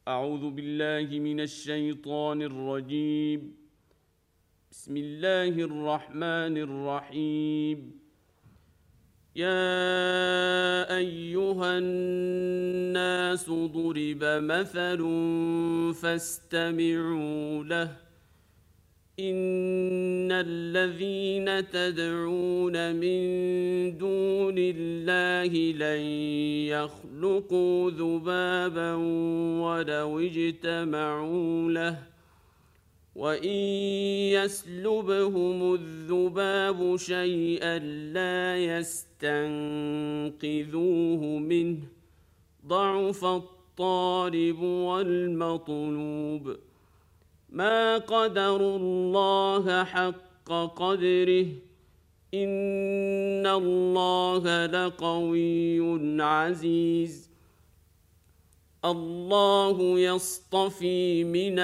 أعوذ بالله من الشيطان الرجيم. بسم الله الرحمن الرحيم. يا أيها الناس ضرب مثل فاستمعوا له. إن الذين تدعون من دون الله لن يخلقوا ذبابا ولو اجتمعوا له وإن يسلبهم الذباب شيئا لا يستنقذوه منه ضعف الطالب والمطلوب. ما قدروا الله حق قدره إن الله لقوي عزيز. الله يصطفي من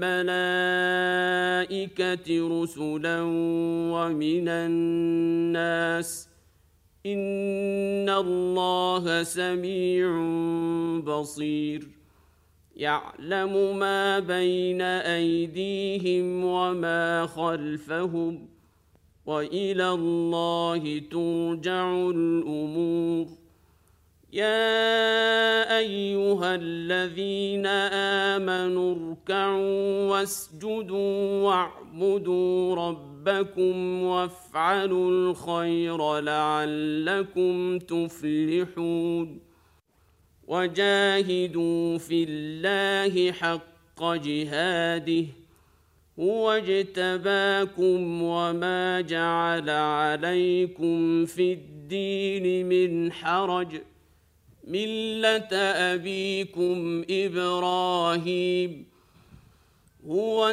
الملائكة رسلا ومن الناس إن الله سميع بصير. يعلم ما بين أيديهم وما خلفهم وإلى الله ترجع الأمور. يا أيها الذين آمنوا اركعوا واسجدوا واعبدوا ربكم وافعلوا الخير لعلكم تفلحون. وجاهدوا في الله حق جهاده هو اجتباكم وما جعل عليكم في الدين من حرج ملة أبيكم إبراهيم هو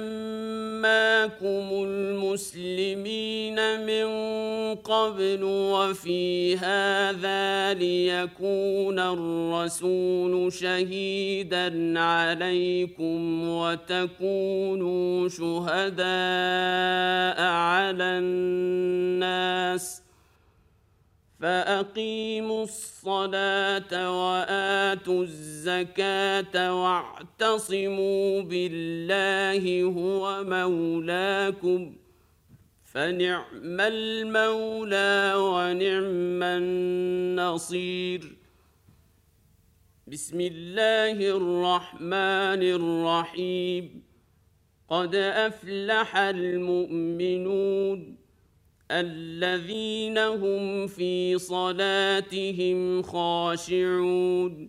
سماكم المسلمين من قبل وفي هذا ليكون الرسول شهيدا عليكم وتكونوا شهداء على الناس. فأقيموا الصلاة وآتوا الزكاة واعتصموا بالله هو مولاكم فنعم المولى ونعم النصير. بسم الله الرحمن الرحيم. قد أفلح المؤمنون الذين هم في صلاتهم خاشعون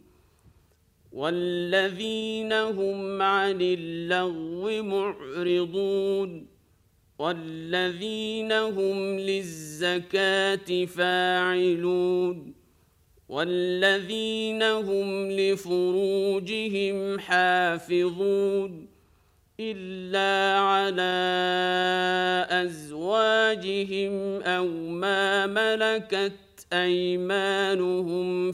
والذين هم عن اللغو معرضون والذين هم للزكاة فاعلون والذين هم لفروجهم حافظون إلا على أزواجهم أو ما ملكت أيمانهم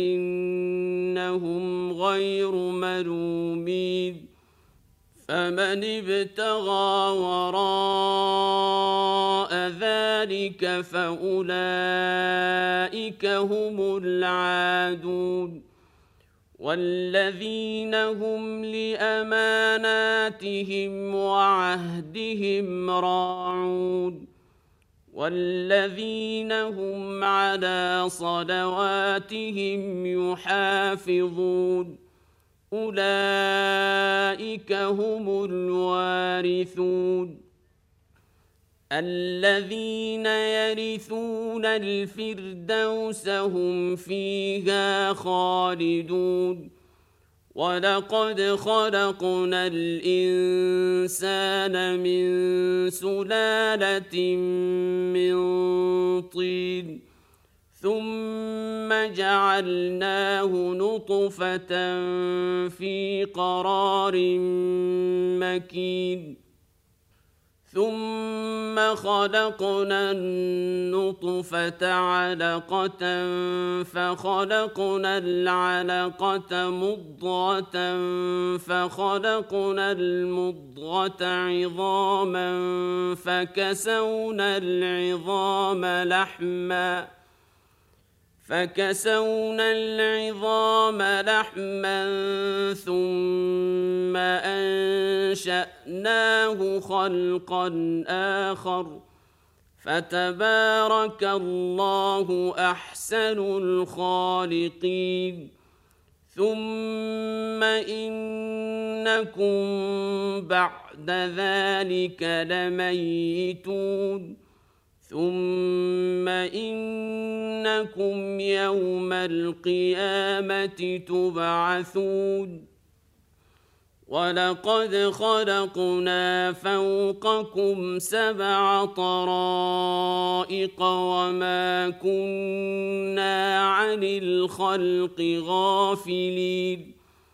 فإنهم غير ملومين. فمن ابتغى وراء ذلك فأولئك هم العادون. والذين هم لأماناتهم وعهدهم راعون والذين هم على صلواتهم يحافظون أولئك هم الوارثون الذين يرثون الفردوس هم فيها خالدون. ولقد خلقنا الإنسان من سلالة من طين ثم جعلناه نطفة في قرار مكين ثم خلقنا النطفة علقة فخلقنا العلقة مضغة فخلقنا المضغة عظاما فكسونا العظام لحما فكسونا العظام لحما ثم أنشأناه خلقا آخر فتبارك الله أحسن الخالقين ثم إنكم بعد ذلك لميتون ثم إنكم يوم القيامة تبعثون ولقد خلقنا فوقكم 7 طرائق وما كنا عن الخلق غافلين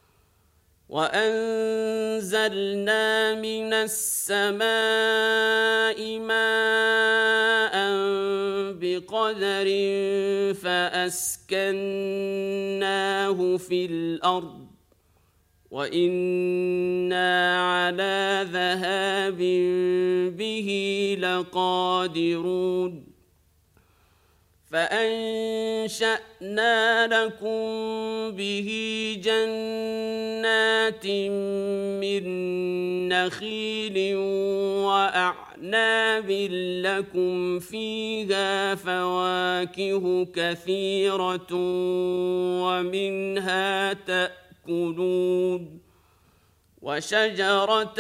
وأنزلنا من السماء ماء بقدر فأسكناه في الأرض وإنا على ذهاب به لقادرون فأنشأنا لكم به جنات من نخيل وأعناب لكم فيها فواكه كثيرة ومنها تأكلون وشجرة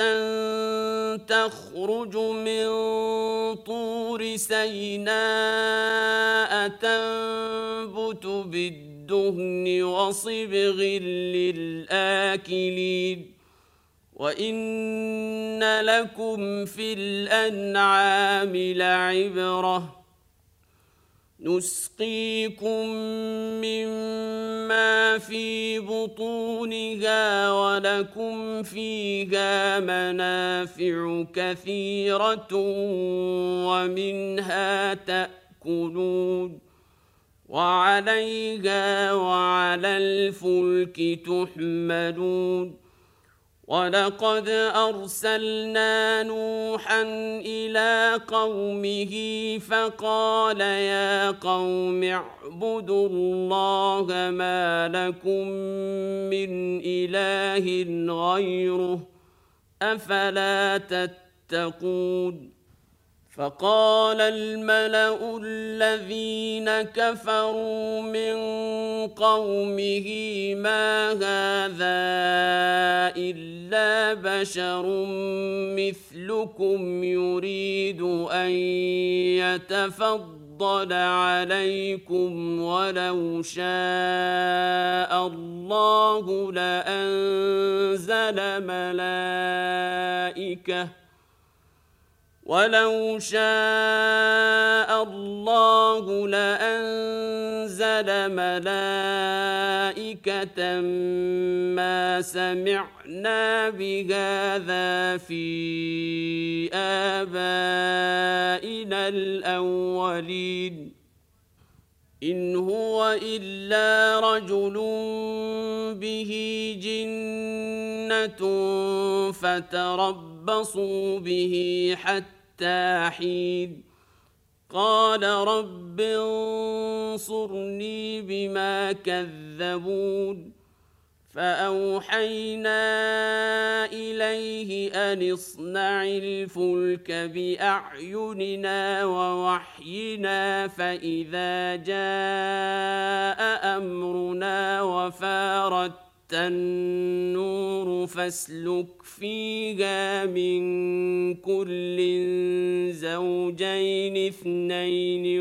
تخرج من طور سيناء تنبت بالدهن وصبغ للآكلين وإن لكم في الأنعام لعبرة نسقيكم مما في بطونها ولكم فيها منافع كثيرة ومنها تأكلون وعليها وعلى الفلك تحملون ولقد أرسلنا نوحا إلى قومه فقال يا قوم اعبدوا الله ما لكم من إله غيره أفلا تتقون فقال الملأ الذين كفروا من قومه ما هذا إلا بشر مثلكم يريد أن يتفضل عليكم ولو شاء الله لأنزل ملائكة ما سمعنا بهذا في آبائنا الأولين إن هو إلا رجل به جنة فتربصوا به حتى حين قال رب انصرني بما كذبون فأوحينا إليه أن اصنع الفلك بأعيننا ووحينا فإذا جاء أمرنا وفارت النور فاسلك فيها من كل زوجين اثنين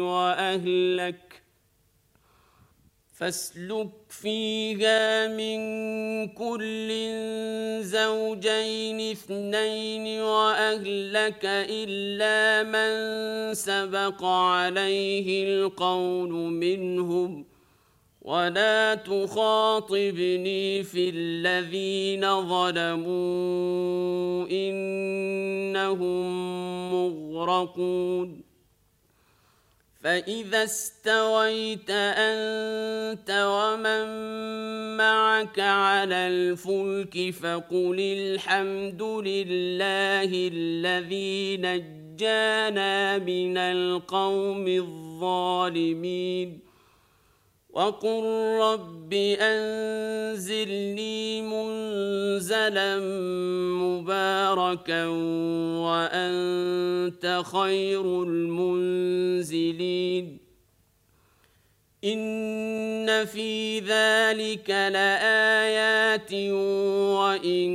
وأهلك إلا من سبق عليه القول منهم ولا تخاطبني في الذين ظلموا إنهم مغرقون فإذا استويت أنت ومن معك على الفلك فقل الحمد لله الذي نجانا من القوم الظالمين وقل رب أنزلني منزلا مباركا وأنت خير المنزلين إن في ذلك لآيات وإن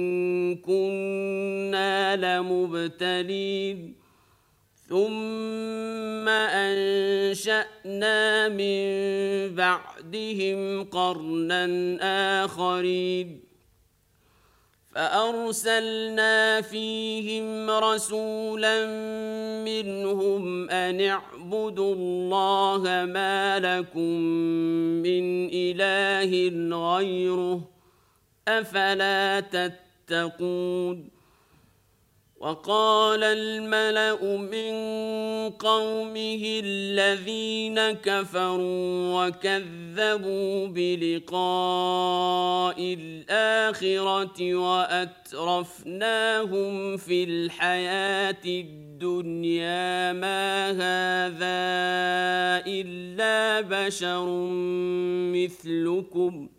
كنا لمبتلين ثم أنشأنا من بعدهم قرنا آخرين فأرسلنا فيهم رسولا منهم أن اعبدوا الله ما لكم من إله غيره أفلا تتقون وقال الملأ من قومه الذين كفروا وكذبوا بلقاء الآخرة وأترفناهم في الحياة الدنيا ما هذا إلا بشر مثلكم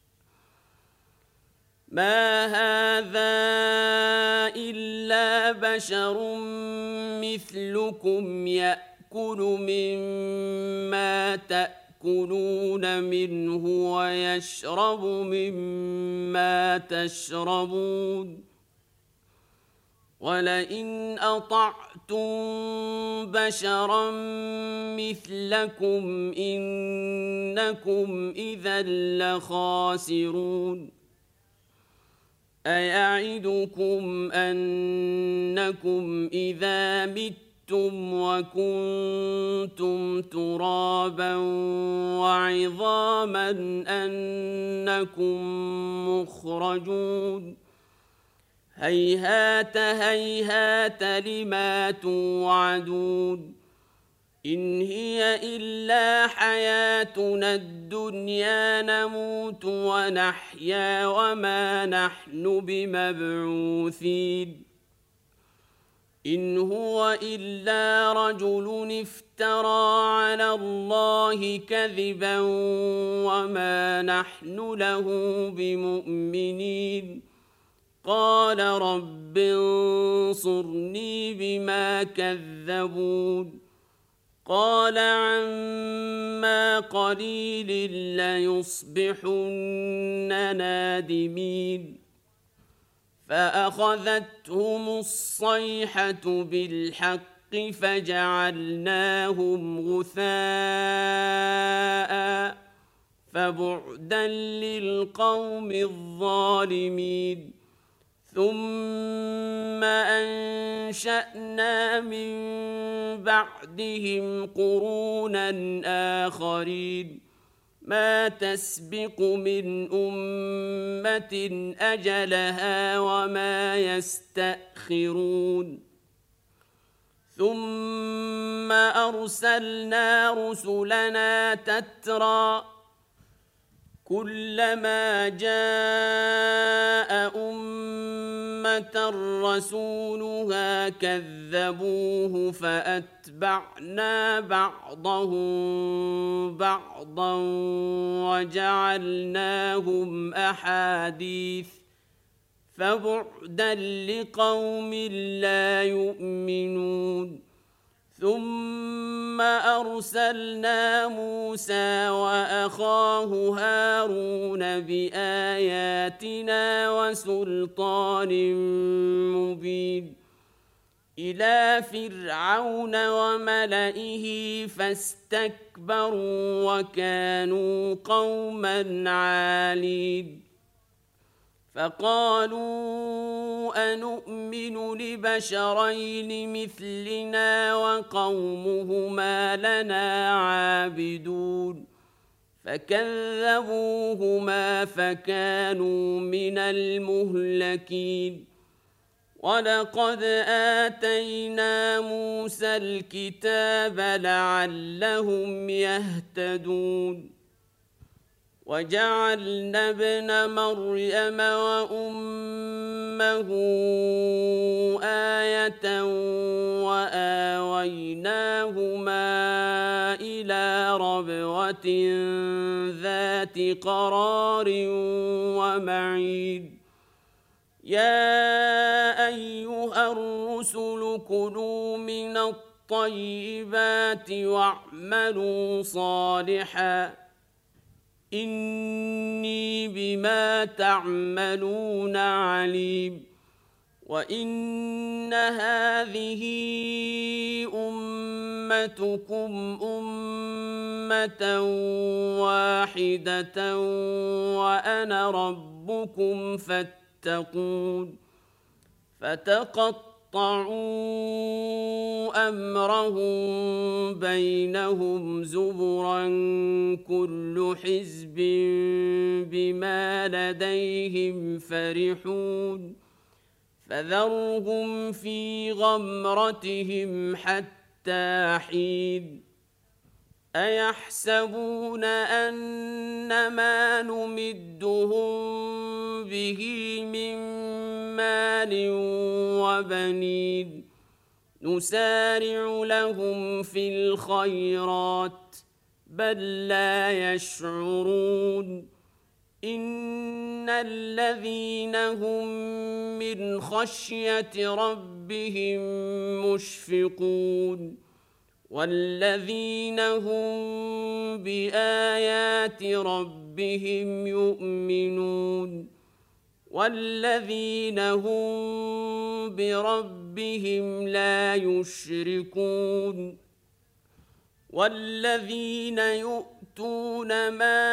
ما هذا إلا بشر مثلكم يأكل مما تأكلون منه ويشرب مما تشربون ولئن أطعتم بشرا مثلكم إنكم إذا لخاسرون أيعدكم أنكم إذا متم وكنتم ترابا وعظاما أنكم مخرجون هيهات هيهات لما توعدون إن هي إلا حياتنا الدنيا نموت ونحيا وما نحن بمبعوثين إن هو إلا رجل افترى على الله كذبا وما نحن له بمؤمنين قال رب انصرني بما كذبون قال عما قليل ليصبحن نادمين فأخذتهم الصيحة بالحق فجعلناهم غثاء فبعدا للقوم الظالمين ثم أنشأنا من بعدهم قرونا آخرين ما تسبق من أمة أجلها وما يستأخرون ثم أرسلنا رسلنا تترى كلما جاء أمة رسولها كذبوه فأتبعنا بعضهم بعضا وجعلناهم أحاديث فبعدا لقوم لا يؤمنون ثم أرسلنا موسى وأخاه هارون بآياتنا وسلطان مبين إلى فرعون وملئه فاستكبروا وكانوا قوما عالين فقالوا أنؤمن لبشرين مثلنا وقومهما لنا عابدون فكذبوهما فكانوا من المهلكين ولقد آتينا موسى الكتاب لعلهم يهتدون وجعلنا ابن مريم وأمه آية وآويناهما إلى ربوة ذات قرار ومعيد يا أيها الرسل كلوا من الطيبات واعملوا صالحا إني بما تعملون عليم وإن هذه أمتكم أمة واحدة وأنا ربكم فاتقون فتقطعوا أمرهم بينهم زبرا كل حزب بما لديهم فرحون فذرهم في غمرتهم حتى حين أيحسبون أن ما نمدهم به من مال وبنين نسارع لهم في الخيرات بل لا يشعرون إن الذين هم من خشية ربهم مشفقون والذين هم بآيات ربهم يؤمنون والذين هم بربهم لا يشركون والذين يؤتون ما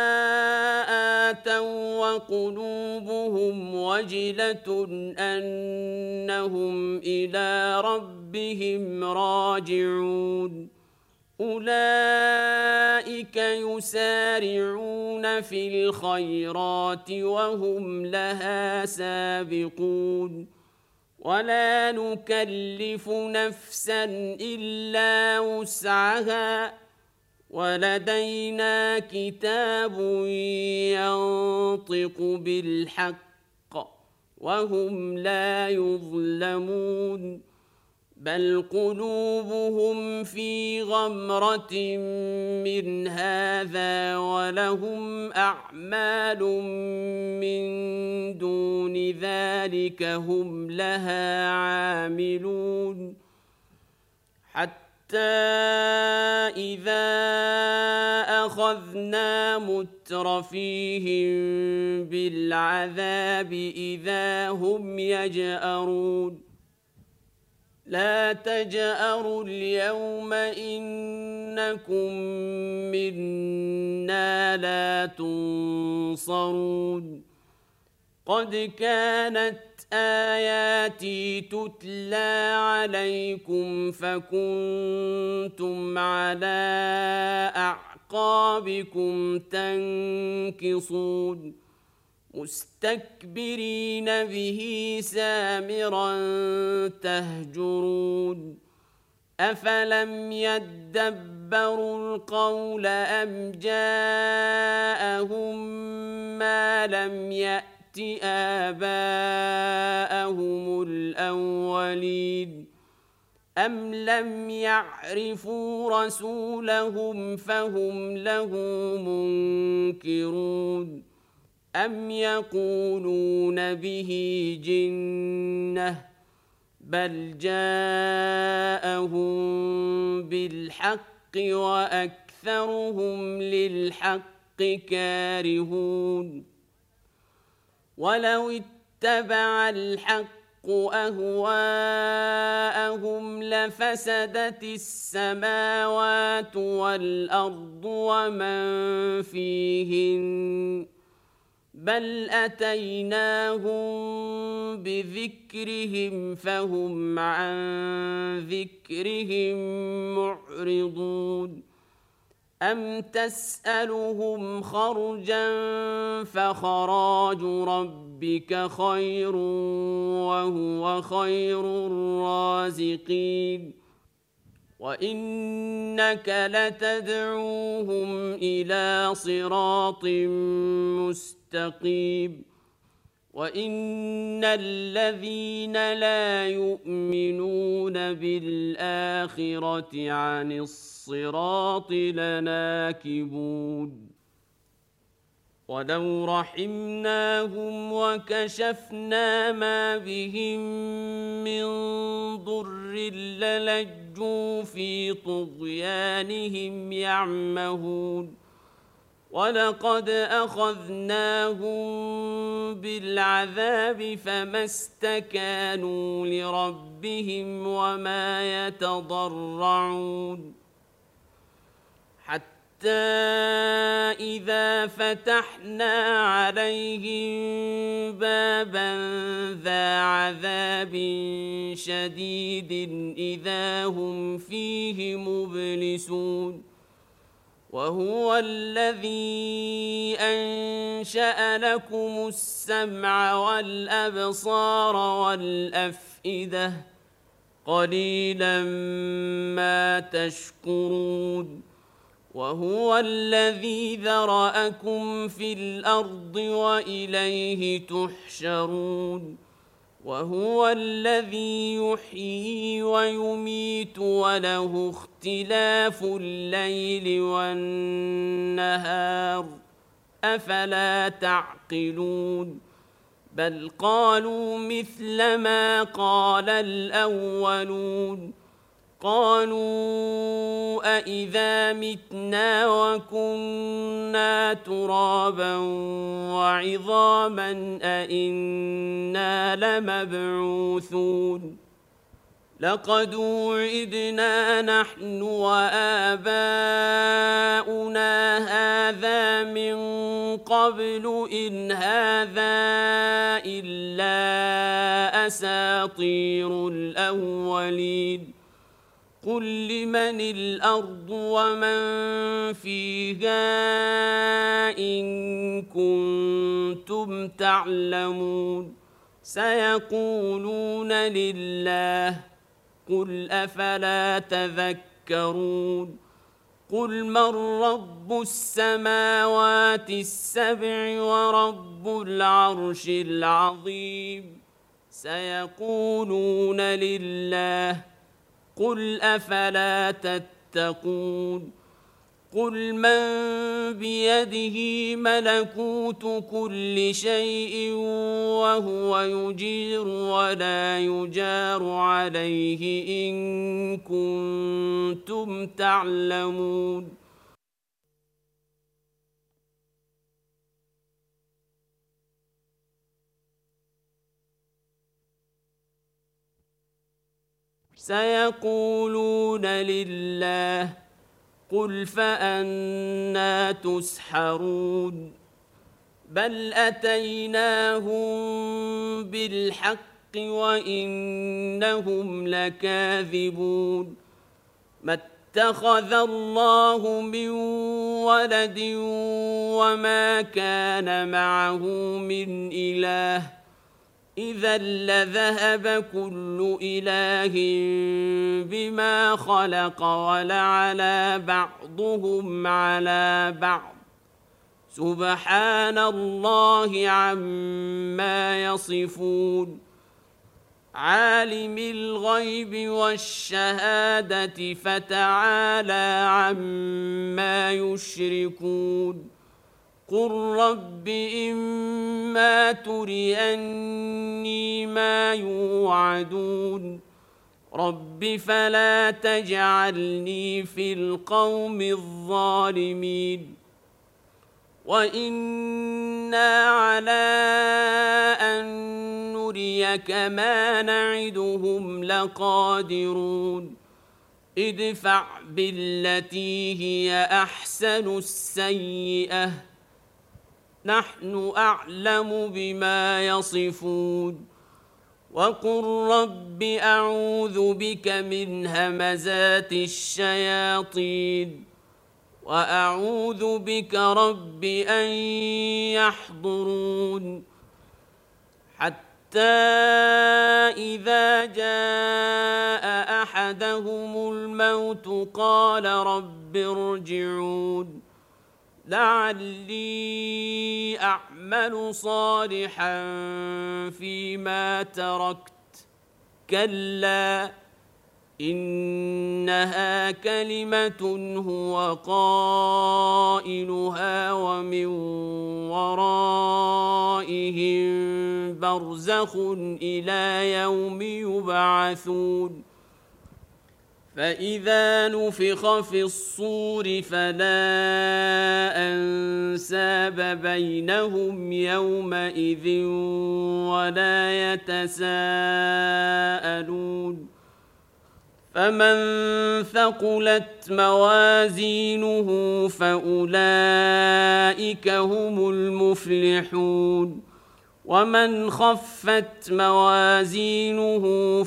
آتوا وقلوبهم وجلة أنهم إلى ربهم راجعون أولئك يسارعون في الخيرات وهم لها سابقون ولا نكلف نفسا إلا وسعها ولدينا كتاب ينطق بالحق وهم لا يظلمون بل قلوبهم في غمرة من هذا ولهم أعمال من دون ذلك هم لها عاملون حتى إذا أخذنا مترفيهم بالعذاب إذا هم يجأرون لا تجأروا اليوم إنكم منا لا تنصرون قد كانت آياتي تتلى عليكم فكنتم على أعقابكم تنكصون مستكبرين به سامرا تهجرون أفلم يدبروا القول أم جاءهم ما لم يأت آباءهم الأولين أم لم يعرفوا رسولهم فهم له منكرون أم يقولون به جنة بل جاءهم بالحق وأكثرهم للحق كارهون ولو اتبع الحق أهواءهم لفسدت السماوات والأرض ومن فيهن بل أتيناهم بذكرهم فهم عن ذكرهم معرضون أم تسألهم خرجا فخراج ربك خير وهو خير الرازقين وإنك لتدعوهم إلى صراط مستقيم وإن الذين لا يؤمنون بالآخرة عن الصراط لناكبون ولو رحمناهم وكشفنا ما بهم من ضر للجوا في طغيانهم يعمهون ولقد أخذناهم بالعذاب فما استكانوا لربهم وما يتضرعون حتى إذا فتحنا عليهم بابا ذا عذاب شديد إذا هم فيه مبلسون وهو الذي أنشأ لكم السمع والأبصار والأفئدة قليلا ما تشكرون وهو الذي ذرأكم في الأرض وإليه تحشرون وهو الذي يحيي ويميت وله اختلاف الليل والنهار أفلا تعقلون بل قالوا مثل ما قال الأولون قالوا أإذا متنا وكنا ترابا وعظاما أإنا لمبعوثون لقد وعدنا نحن وآباؤنا هذا من قبل إن هذا إلا أساطير الأولين قل لمن الأرض ومن فيها إن كنتم تعلمون سيقولون لله قل أفلا تذكرون قل من رب السماوات السبع ورب العرش العظيم سيقولون لله قل أفلا تتقون قل من بيده ملكوت كل شيء وهو يجير ولا يجار عليه إن كنتم تعلمون سيقولون لله قل فأنى تسحرون بل أتيناهم بالحق وإنهم لكاذبون ما اتخذ الله من ولد وما كان معه من إله إذا لذهب كل إله بما خلق ولعلى بعضهم على بعض سبحان الله عما يصفون عالم الغيب والشهادة فتعالى عما يشركون قل رب إما تريني ما يوعدون رب فلا تجعلني في القوم الظالمين وإنا على أن نريك ما نعدهم لقادرون ادفع بالتي هي أحسن السيئة نحن أعلم بما يصفون وقل رب أعوذ بك من همزات الشياطين وأعوذ بك رب أن يحضرون حتى إذا جاء أحدهم الموت قال رب ارجعون لعلي أعمل صالحا فيما تركت كلا إنها كلمة هو قائلها ومن ورائهم برزخ إلى يوم يبعثون فإذا نفخ في الصور فلا أنساب بينهم يومئذ ولا يتساءلون فمن ثقلت موازينه فأولئك هم المفلحون ومن خفت موازينه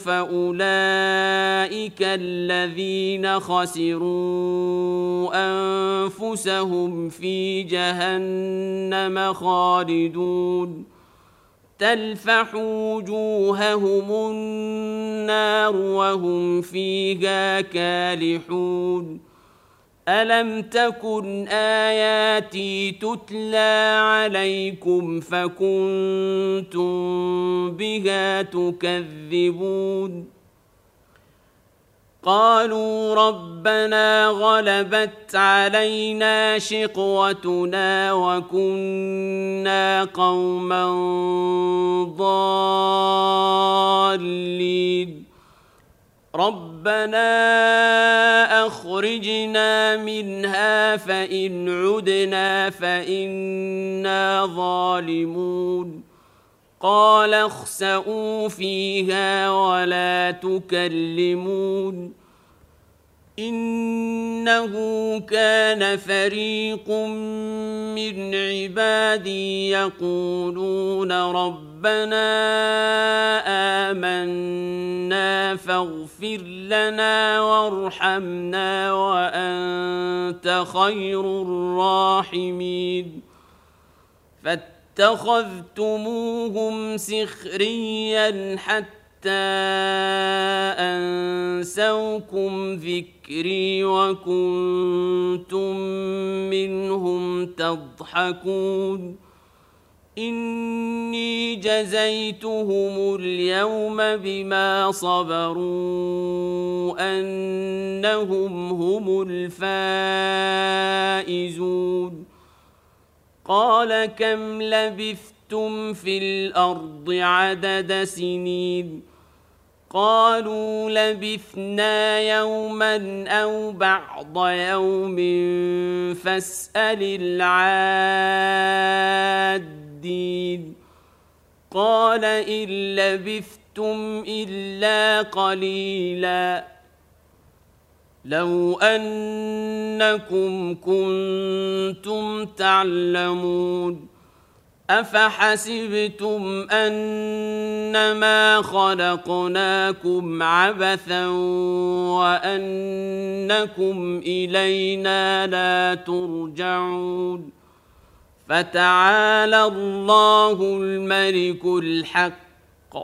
فأولئك الذين خسروا أنفسهم في جهنم خالدون تلفح وجوههم النار وهم فيها كالحون ألم تكن آياتي تتلى عليكم فكنتم بها تكذبون قالوا ربنا غلبت علينا شقوتنا وكنا قوما ضالين ربنا أخرجنا منها فإن عدنا فإنا ظالمون قال اخسئوا فيها ولا تكلمون إنه كان فريق من عبادي يقولون ربنا آمنا فاغفر لنا وارحمنا وأنت خير الراحمين فاتخذتموهم سخريا حتى أنسوكم ذكري وكنتم منهم تضحكون إني جزيتهم اليوم بما صبروا أنهم هم الفائزون قال كم لبثتم في الأرض عدد سنين قالوا لبثنا يوما أو بعض يوم فاسأل العادين قال إن لبثتم إلا قليلا لو أنكم كنتم تعلمون أفحسبتم أنما خلقناكم عبثا وأنكم إلينا لا ترجعون فتعالى الله الملك الحق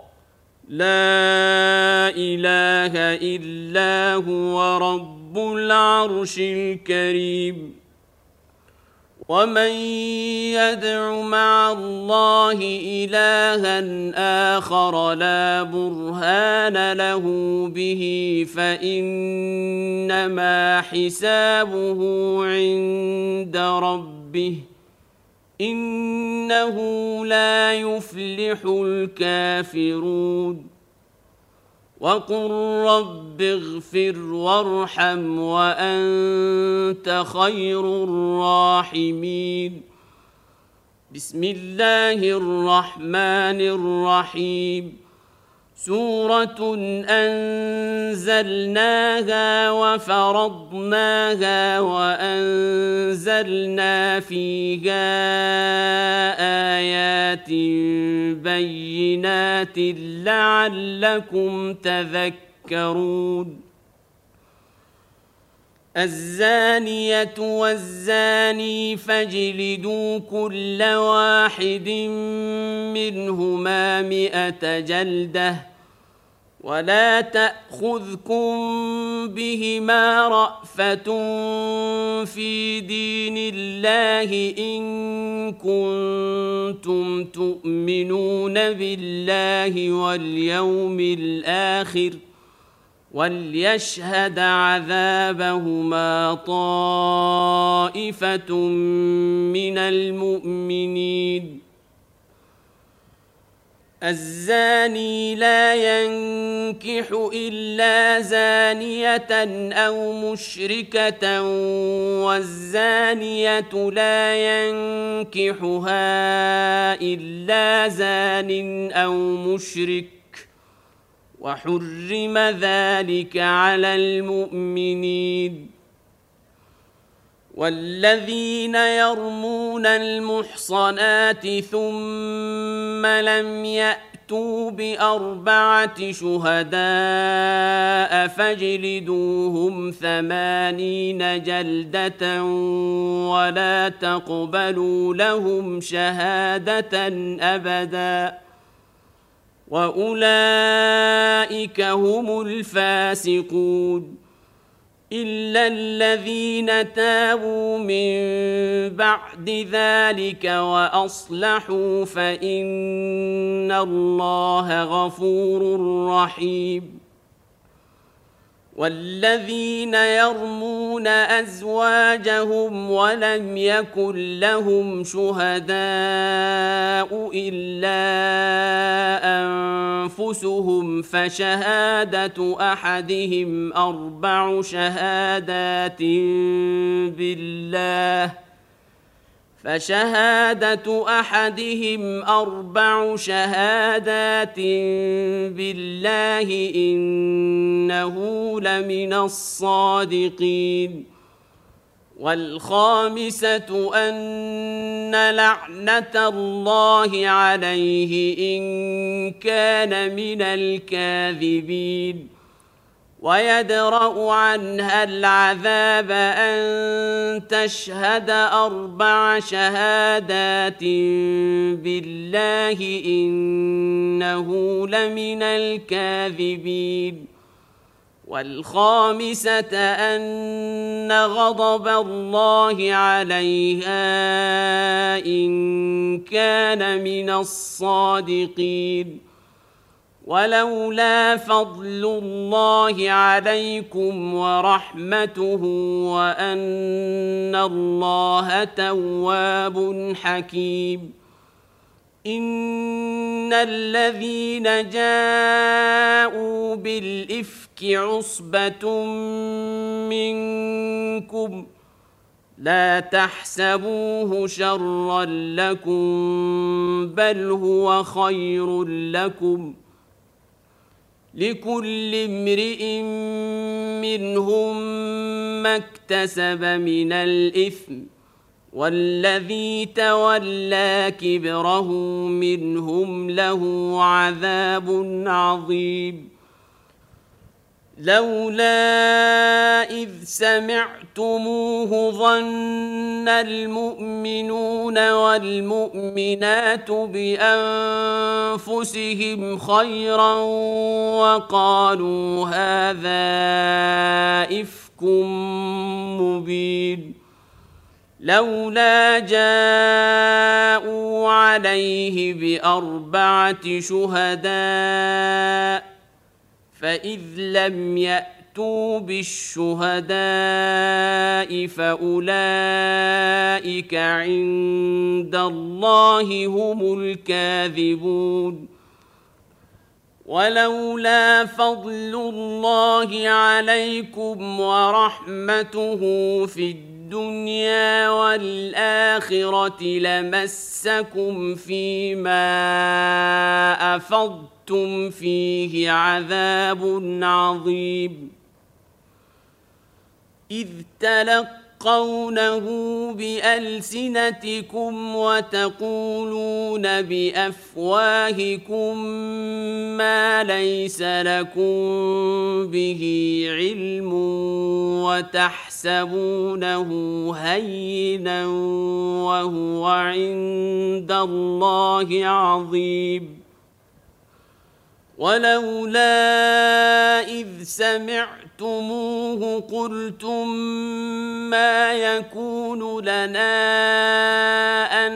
لا إله إلا هو رب العرش الكريم ومن يدع مع الله إلها آخر لا برهان له به فإنما حسابه عند ربه إنه لا يفلح الكافرون وقل رب اغفر وارحم وأنت خير الراحمين بسم الله الرحمن الرحيم سورة أنزلناها وفرضناها وأنزلنا فيها آيات بينات لعلكم تذكرون الزانية والزاني فاجلدوا كل واحد منهما 100 جلدة ولا تأخذكم بهما رأفة في دين الله إن كنتم تؤمنون بالله واليوم الآخر وليشهد عذابهما طائفة من المؤمنين. الزاني لا ينكح إلا زانية أو مشركة والزانية لا ينكحها إلا زان أو مشرك وحرم ذلك على المؤمنين. والذين يرمون المحصنات ثم لم يأتوا بأربعة شهداء فاجلدوهم 80 جلدة ولا تقبلوا لهم شهادة أبدا وأولئك هم الفاسقون إلا الذين تابوا من بعد ذلك وأصلحوا فإن الله غفور رحيم. والذين يرمون أزواجهم ولم يكن لهم شهداء إلا أنفسهم فشهادة أحدهم 4 شهادات بالله إنه لمن الصادقين. والخامسة أن لعنة الله عليه إن كان من الكاذبين ويدرأ عنها العذاب أن تشهد 4 شهادات بالله إنه لمن الكاذبين. والخامسة أن غضب الله عليها إن كان من الصادقين. ولولا فضل الله عليكم ورحمته وأن الله تواب حكيم إن الذين جاءوا بالإفك عصبة منكم لا تحسبوه شرا لكم بل هو خير لكم لكل امرئ منهم ما اكتسب من الإثم والذي تولى كبره منهم له عذاب عظيم. لولا إذ سمعتموه ظن المؤمنون والمؤمنات بأنفسهم خيرا وقالوا هذا إفك مبين. لولا جاءوا عليه ب4 شهداء فإذ لم يأتوا بالشهداء فأولئك عند الله هم الكاذبون. ولولا فضل الله عليكم ورحمته في الدنيا والآخرة لمسكم فيما أفضتم فيه عذاب عظيم. إذ تلقونه بألسنتكم وتقولون بأفواهكم ما ليس لكم به علم وتحسبونه هينا وهو عند الله عظيم. ولولا إذ سمعتموه قلتم ما يكون لنا أن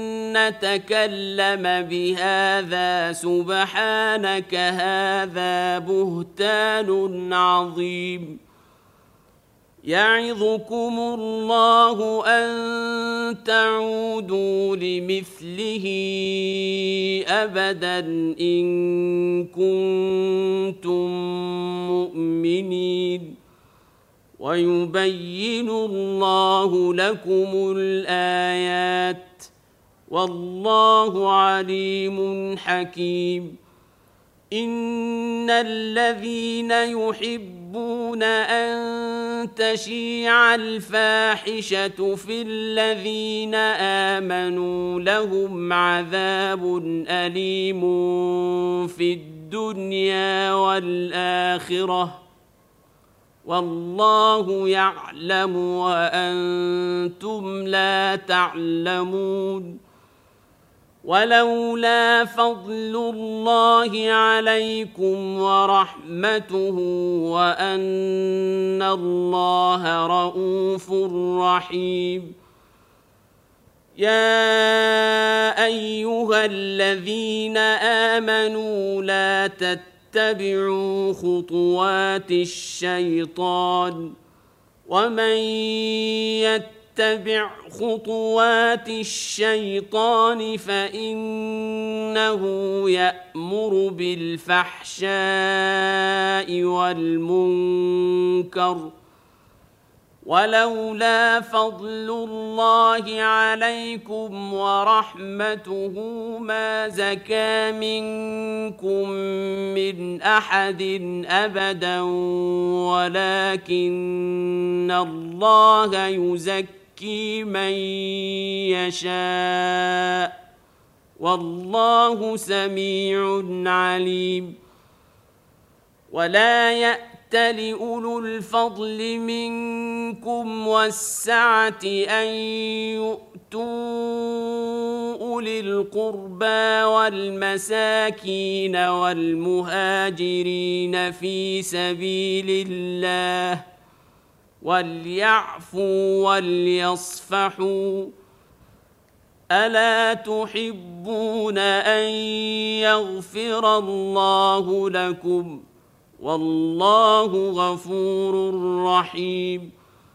نتكلم بهذا سبحانك هذا بهتان عظيم يعظكم الله أن تعودوا لمثله أبدا إن كنتم مؤمنين ويبين الله لكم الآيات والله عليم حكيم إن الذين يحبون أن تشيع الفاحشة في الذين آمنوا لهم عذاب أليم في الدنيا والآخرة والله يعلم وأنتم لا تعلمون ولولا فضل الله عليكم ورحمته وأن الله رؤوف رحيم يا أيها الذين آمنوا لا تتبعوا خطوات الشيطان ومن يتبع خطوات الشيطان فإنه يأمر بالفحشاء والمنكر ولولا فضل الله عليكم ورحمته ما زكى منكم من أحد أبدا ولكن الله يزكي من يشاء والله سميع عليم ولا يأتل أولو الفضل منكم والسعة أن يؤتوا أولي القربى والمساكين والمهاجرين في سبيل الله وليعفوا وليصفحوا ألا تحبون أن يغفر الله لكم والله غفور رحيم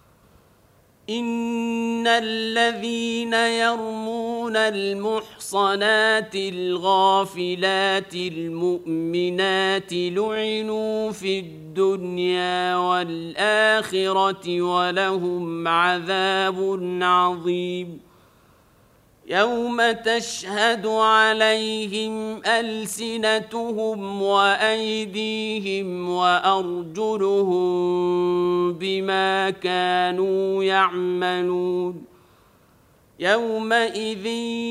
إن الذين يرمون المحصنات الغافلات المؤمنات لعنوا في الدنيا والآخرة ولهم عذاب عظيم يوم تشهد عليهم ألسنتهم وأيديهم وأرجلهم بما كانوا يعملون يومئذ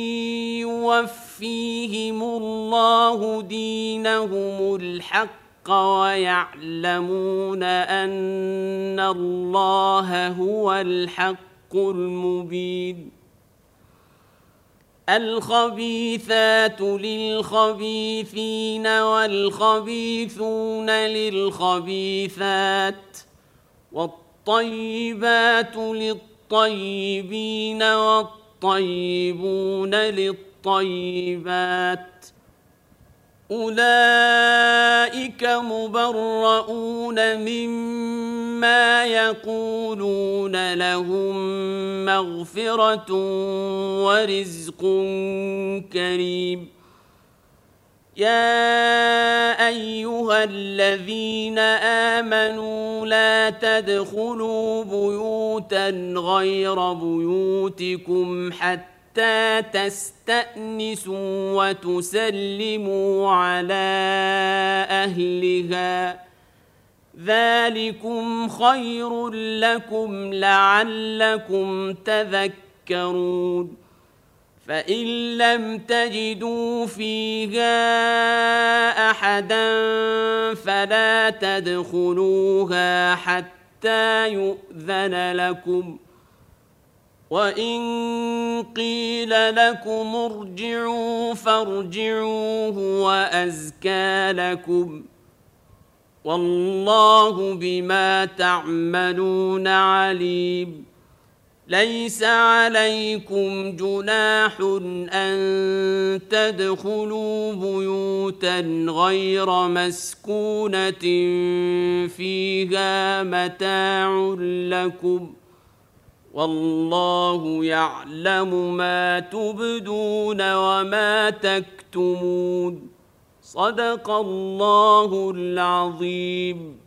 يوفيهم الله دينهم الحق ويعلمون أن الله هو الحق المبين الخبيثات للخبيثين والخبيثون للخبيثات والطيبات للطيبين والطيبون للطيبات أولئك مبرؤون مما يقولون لهم مغفرة ورزق كريم يا أيها الذين آمنوا لا تدخلوا بيوتا غير بيوتكم حتى تستأنسوا وتسلموا على أهلها ذلكم خير لكم لعلكم تذكرون فإن لم تجدوا فيها أحدا فلا تدخلوها حتى يؤذن لكم وإن قيل لكم ارجعوا فارجعوا هو أزكى لكم والله بما تعملون عليم ليس عليكم جناح أن تدخلوا بيوتا غير مسكونة فيها متاع لكم والله يعلم ما تبدون وما تكتمون صدق الله العظيم.